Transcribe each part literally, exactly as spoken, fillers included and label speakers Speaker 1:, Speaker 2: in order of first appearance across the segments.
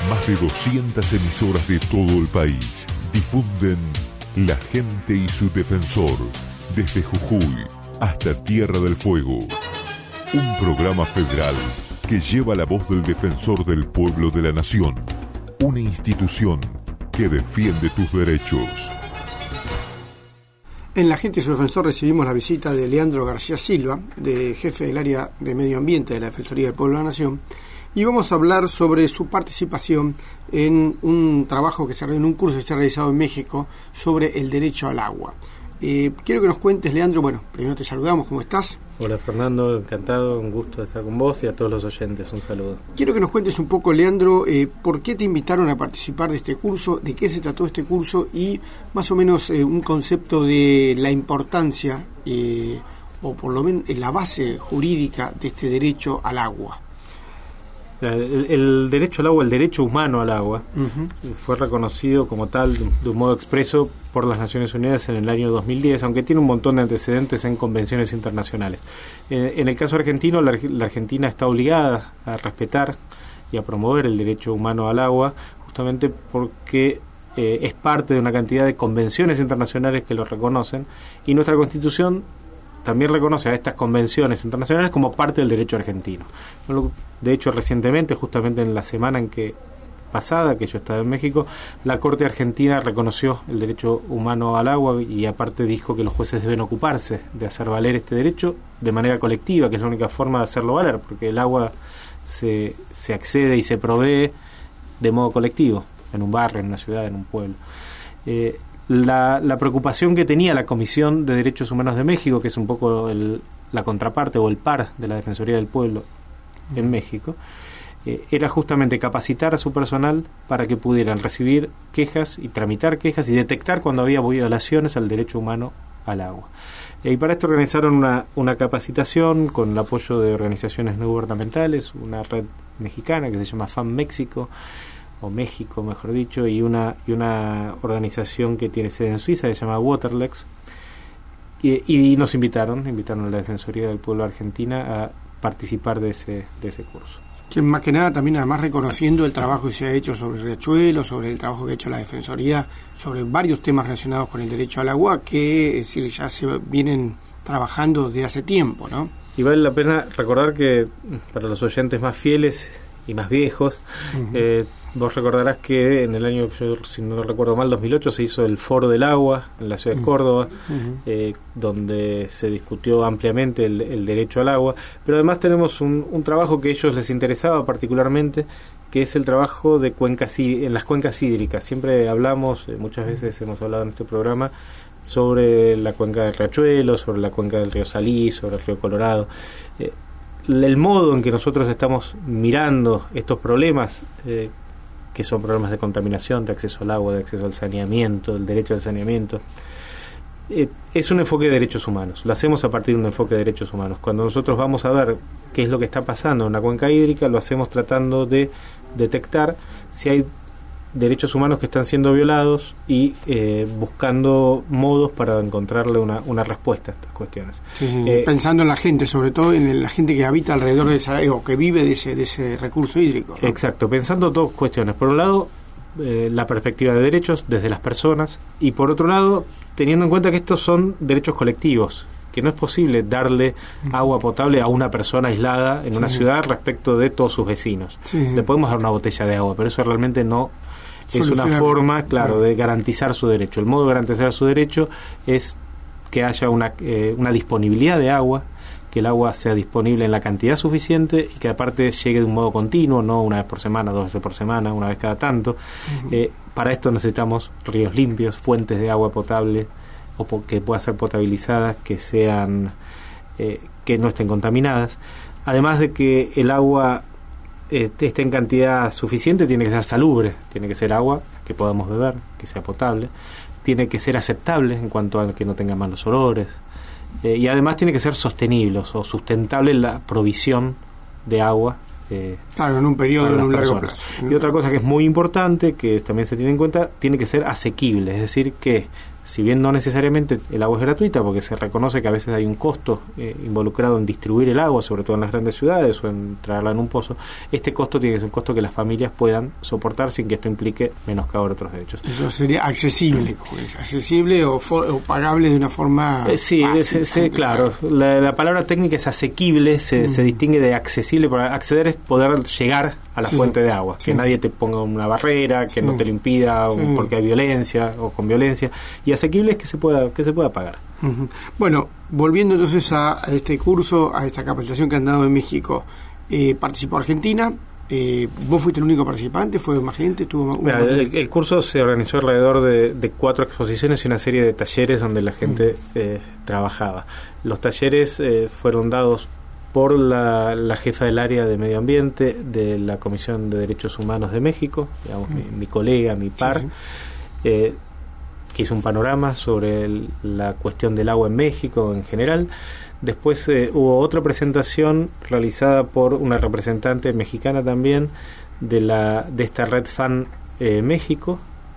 Speaker 1: Más de doscientas emisoras de todo el país difunden La Gente y su Defensor, desde Jujuy hasta Tierra del Fuego. Un programa federal que lleva la voz del defensor del pueblo de la nación. Una institución que defiende tus derechos.
Speaker 2: En La Gente y su Defensor recibimos la visita de Leandro García Silva, de jefe del área de Medio Ambiente de la Defensoría del Pueblo de la Nación, y vamos a hablar sobre su participación en un trabajo que se en un curso que se ha realizado en México sobre el derecho al agua. Eh, quiero que nos cuentes, Leandro. Bueno, primero te saludamos, ¿cómo estás?
Speaker 3: Hola Fernando, encantado, un gusto estar con vos y a todos los oyentes, un saludo.
Speaker 2: Quiero que nos cuentes un poco, Leandro, eh, por qué te invitaron a participar de este curso, de qué se trató este curso y más o menos eh, un concepto de la importancia eh, o por lo menos la base jurídica de este derecho al agua.
Speaker 3: El, el derecho al agua, el derecho humano al agua, uh-huh. fue reconocido como tal de, de un modo expreso por las Naciones Unidas en el año dos mil diez, aunque tiene un montón de antecedentes en convenciones internacionales. Eh, en el caso argentino, la, la Argentina está obligada a respetar y a promover el derecho humano al agua, justamente porque eh, es parte de una cantidad de convenciones internacionales que lo reconocen, y nuestra Constitución también reconoce a estas convenciones internacionales como parte del derecho argentino. De hecho, recientemente, justamente en la semana en que pasada, que yo estaba en México, la Corte Argentina reconoció el derecho humano al agua y aparte dijo que los jueces deben ocuparse de hacer valer este derecho de manera colectiva, que es la única forma de hacerlo valer, porque el agua se, se accede y se provee de modo colectivo, en un barrio, en una ciudad, en un pueblo. Eh, La, la preocupación que tenía la Comisión de Derechos Humanos de México, que es un poco el, la contraparte o el par de la Defensoría del Pueblo en México, eh, era justamente capacitar a su personal para que pudieran recibir quejas y tramitar quejas y detectar cuando había violaciones al derecho humano al agua. Eh, y para esto organizaron una, una capacitación con el apoyo de organizaciones no gubernamentales, una red mexicana que se llama FAM México, o México, mejor dicho, y una y una organización que tiene sede en Suiza, que se llama Waterlex, y, y nos invitaron, invitaron a la Defensoría del Pueblo Argentina a participar de ese de ese curso.
Speaker 2: Que más que nada también además reconociendo el trabajo que se ha hecho sobre el riachuelo, sobre el trabajo que ha hecho la Defensoría, sobre varios temas relacionados con el derecho al agua, que es decir, ya se vienen trabajando desde hace tiempo, ¿no?
Speaker 3: Y vale la pena recordar que para los oyentes más fieles y más viejos, uh-huh. eh, vos recordarás que en el año, yo, si no recuerdo mal, dos mil ocho, se hizo el Foro del Agua en la ciudad de Córdoba, uh-huh. eh, donde se discutió ampliamente el, el derecho al agua, pero además tenemos un, un trabajo que a ellos les interesaba particularmente, que es el trabajo de cuencas en las cuencas hídricas. Siempre hablamos, eh, muchas veces hemos hablado en este programa, sobre la cuenca del Riachuelo, sobre la cuenca del río Salí, sobre el río Colorado. Eh, el modo en que nosotros estamos mirando estos problemas, eh, que son problemas de contaminación, de acceso al agua, de acceso al saneamiento, del derecho al saneamiento, eh, es un enfoque de derechos humanos. Lo hacemos a partir de un enfoque de derechos humanos. Cuando nosotros vamos a ver qué es lo que está pasando en una cuenca hídrica, lo hacemos tratando de detectar si hay derechos humanos que están siendo violados y eh, buscando modos para encontrarle una, una respuesta a estas cuestiones.
Speaker 2: Sí, sí,
Speaker 3: eh,
Speaker 2: pensando en la gente, sobre todo en el, la gente que habita alrededor de esa, o que vive de ese, de ese recurso hídrico, ¿no?
Speaker 3: Exacto, pensando dos cuestiones. Por un lado, eh, la perspectiva de derechos desde las personas, y por otro lado, teniendo en cuenta que estos son derechos colectivos, que no es posible darle agua potable a una persona aislada en sí. una ciudad respecto de todos sus vecinos. Sí. Le podemos dar una botella de agua, pero eso realmente no es una forma, claro, de garantizar su derecho. El modo de garantizar su derecho es que haya una, eh, una disponibilidad de agua, que el agua sea disponible en la cantidad suficiente y que aparte llegue de un modo continuo, no una vez por semana, dos veces por semana, una vez cada tanto. Uh-huh. Eh, para esto necesitamos ríos limpios, fuentes de agua potable o po- que puedan ser potabilizadas, que sean eh, que no estén contaminadas. Además de que el agua esté en cantidad suficiente, tiene que ser salubre, tiene que ser agua que podamos beber, que sea potable, tiene que ser aceptable en cuanto a que no tenga malos olores, eh, y además tiene que ser sostenible o sustentable la provisión de agua. Eh,
Speaker 2: claro, en un periodo, en un largo plazo.
Speaker 3: Y otra cosa que es muy importante, que también se tiene en cuenta, tiene que ser asequible, es decir, que si bien no necesariamente el agua es gratuita, porque se reconoce que a veces hay un costo eh, involucrado en distribuir el agua, sobre todo en las grandes ciudades, o en traerla en un pozo, este costo tiene que ser un costo que las familias puedan soportar sin que esto implique menoscabo de otros derechos.
Speaker 2: Eso sería accesible, como dice, accesible o, fo- o pagable de una forma
Speaker 3: eh, sí,
Speaker 2: fácil,
Speaker 3: sí, sí, claro. La, la palabra técnica es asequible, se, mm. se distingue de accesible, porque acceder es poder llegar a la sí, fuente de agua, sí. que nadie te ponga una barrera, que sí. no te lo impida, sí. porque hay violencia o con violencia, y asequible es que se pueda que se pueda pagar.
Speaker 2: Uh-huh. Bueno, volviendo entonces a, a este curso, a esta capacitación que han dado en México, eh, participó Argentina. Eh, ¿Vos fuiste el único participante? ¿Fue más gente? ¿Tuvo
Speaker 3: Mira, el, el curso se organizó alrededor de, de cuatro exposiciones y una serie de talleres donde la gente uh-huh. eh, trabajaba. Los talleres eh, fueron dados por la, la jefa del área de medio ambiente de la Comisión de Derechos Humanos de México, digamos, uh-huh. mi, mi colega, mi par, sí, sí. Eh, que hizo un panorama sobre el, la cuestión del agua en México en general. Después eh, hubo otra presentación realizada por una representante mexicana también de la de esta Red Fan eh, México,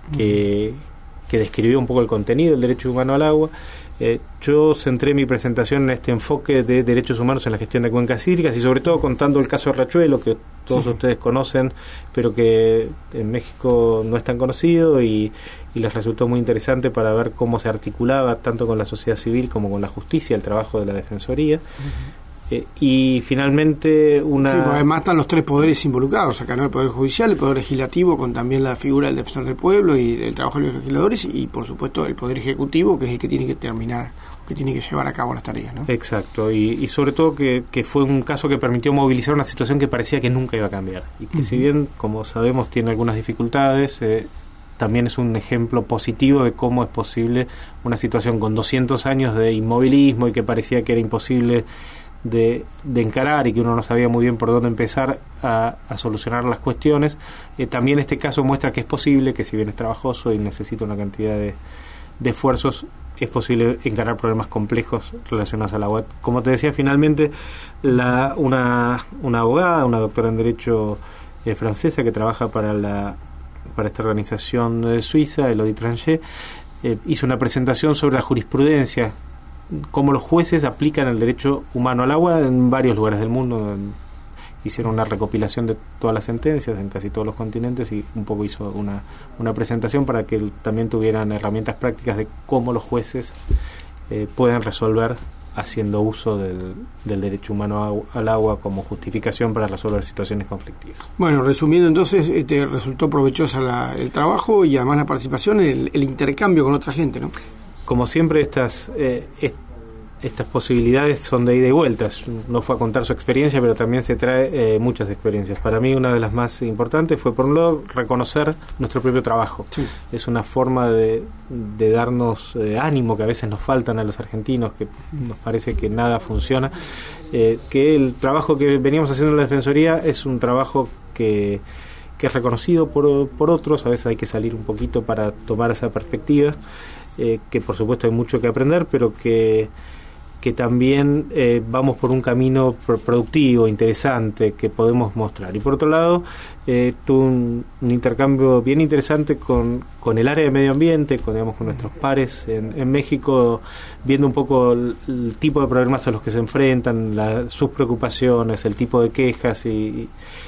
Speaker 3: que, uh-huh. que describió un poco el contenido del derecho humano al agua. Eh, yo centré mi presentación en este enfoque de derechos humanos en la gestión de cuencas hídricas y sobre todo contando el caso de Riachuelo, que todos sí. ustedes conocen, pero que en México no es tan conocido, y, y les resultó muy interesante para ver cómo se articulaba tanto con la sociedad civil como con la justicia el trabajo de la Defensoría. Uh-huh. Eh, y finalmente una...
Speaker 2: Sí, además están los tres poderes involucrados acá, ¿no? El Poder Judicial, el Poder Legislativo, con también la figura del Defensor del Pueblo y el trabajo de los legisladores, y por supuesto el Poder Ejecutivo, que es el que tiene que terminar, que tiene que llevar a cabo las tareas, ¿no?
Speaker 3: Exacto, y, y sobre todo que, que fue un caso que permitió movilizar una situación que parecía que nunca iba a cambiar, y que uh-huh. si bien, como sabemos, tiene algunas dificultades, eh, también es un ejemplo positivo de cómo es posible una situación con doscientos años de inmovilismo y que parecía que era imposible De, de encarar y que uno no sabía muy bien por dónde empezar a, a solucionar las cuestiones. Eh, también este caso muestra que es posible, que si bien es trabajoso y necesita una cantidad de, de esfuerzos, es posible encarar problemas complejos relacionados al agua. Como te decía, finalmente la, una, una abogada, una doctora en Derecho eh, francesa que trabaja para la para esta organización de Suiza, Elodie Tranché, eh, hizo una presentación sobre la jurisprudencia, cómo los jueces aplican el derecho humano al agua en varios lugares del mundo. Hicieron una recopilación de todas las sentencias en casi todos los continentes y un poco hizo una, una presentación para que también tuvieran herramientas prácticas de cómo los jueces eh, pueden resolver haciendo uso del, del derecho humano al agua como justificación para resolver situaciones conflictivas.
Speaker 2: Bueno, resumiendo entonces, te resultó provechosa la, el trabajo y además la participación, el, el intercambio con otra gente, ¿no?
Speaker 3: Como siempre, estas eh, est- estas posibilidades son de ida y vuelta. No fue a contar su experiencia, pero también se trae eh, muchas experiencias. Para mí, una de las más importantes fue, por un lado, reconocer nuestro propio trabajo. Sí. Es una forma de, de darnos eh, ánimo que a veces nos faltan a los argentinos, que nos parece que nada funciona. Eh, que el trabajo que veníamos haciendo en la Defensoría es un trabajo que, que es reconocido por, por otros. A veces hay que salir un poquito para tomar esa perspectiva. Eh, que por supuesto hay mucho que aprender, pero que, que también eh, vamos por un camino pro- productivo, interesante, que podemos mostrar. Y por otro lado, eh, tuve un, un intercambio bien interesante con, con el área de medio ambiente, con, digamos, con nuestros pares en, en México, viendo un poco el, el tipo de problemas a los que se enfrentan, la, sus preocupaciones, el tipo de quejas, y,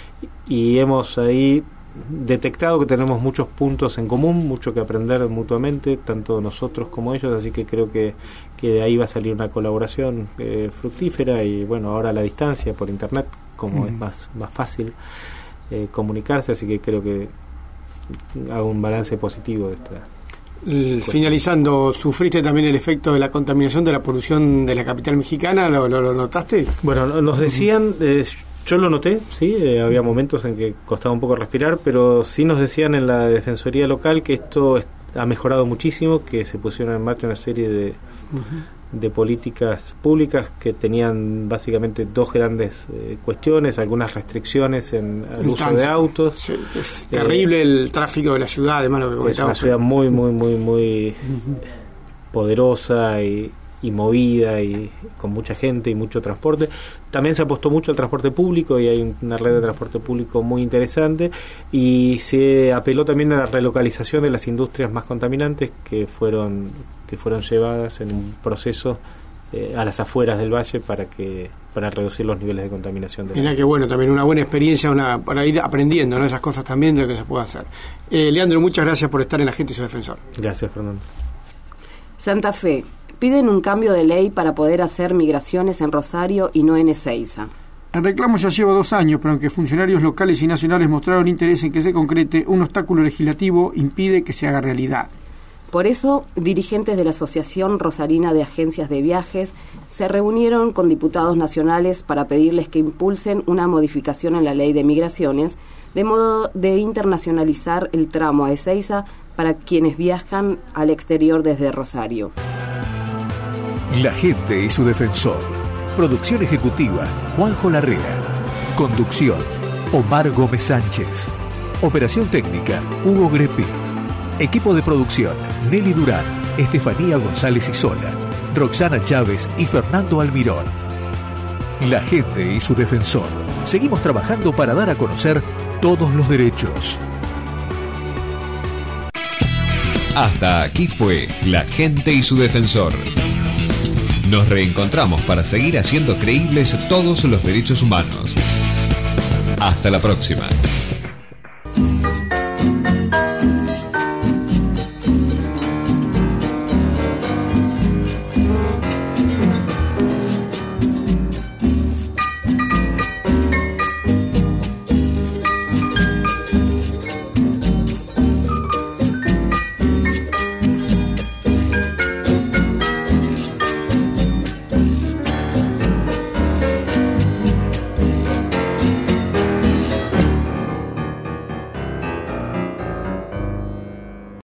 Speaker 3: y hemos ahí detectado que tenemos muchos puntos en común, mucho que aprender mutuamente, tanto nosotros como ellos, así que creo que, que de ahí va a salir una colaboración eh, fructífera, y bueno, ahora a la distancia, por internet, como mm. es más, más fácil eh, comunicarse, así que creo que hago un balance positivo de esta.
Speaker 2: Finalizando, ¿sufriste también el efecto de la contaminación de la polución de la capital mexicana? ¿Lo, lo, lo notaste?
Speaker 3: Bueno, nos decían... Eh, Yo lo noté, sí, eh, había momentos en que costaba un poco respirar, pero sí nos decían en la Defensoría local que esto es, ha mejorado muchísimo, que se pusieron en marcha una serie de, uh-huh. de políticas públicas que tenían básicamente dos grandes eh, cuestiones, algunas restricciones en el uso de autos.
Speaker 2: Sí, es eh, terrible el tráfico de la ciudad, además lo que
Speaker 3: es una ciudad muy, muy, muy, muy uh-huh. poderosa y y movida y con mucha gente y mucho transporte. También se apostó mucho al transporte público y hay una red de transporte público muy interesante, y se apeló también a la relocalización de las industrias más contaminantes que fueron que fueron llevadas en un proceso eh, a las afueras del valle para que para reducir los niveles de contaminación.
Speaker 2: Mira que bueno, también una buena experiencia una, para ir aprendiendo, ¿no?, esas cosas también de lo que se puede hacer. Eh, Leandro, muchas gracias por estar en La Gente y su Defensor.
Speaker 3: Gracias, Fernando.
Speaker 4: Santa Fe. Piden un cambio de ley para poder hacer migraciones en Rosario y no en Ezeiza.
Speaker 2: El reclamo ya lleva dos años, pero aunque funcionarios locales y nacionales mostraron interés en que se concrete, un obstáculo legislativo impide que se haga realidad.
Speaker 4: Por eso, dirigentes de la Asociación Rosarina de Agencias de Viajes se reunieron con diputados nacionales para pedirles que impulsen una modificación en la ley de migraciones, de modo de internacionalizar el tramo a Ezeiza para quienes viajan al exterior desde Rosario.
Speaker 5: La Gente y su Defensor. Producción ejecutiva, Juanjo Larrea. Conducción, Omar Gómez Sánchez. Operación técnica, Hugo Grepi. Equipo de producción, Nelly Durán, Estefanía González Isola, Roxana Chávez y Fernando Almirón. La Gente y su Defensor. Seguimos trabajando para dar a conocer todos los derechos.
Speaker 6: Hasta aquí fue La Gente y su Defensor. Nos reencontramos para seguir haciendo creíbles todos los derechos humanos. Hasta la próxima.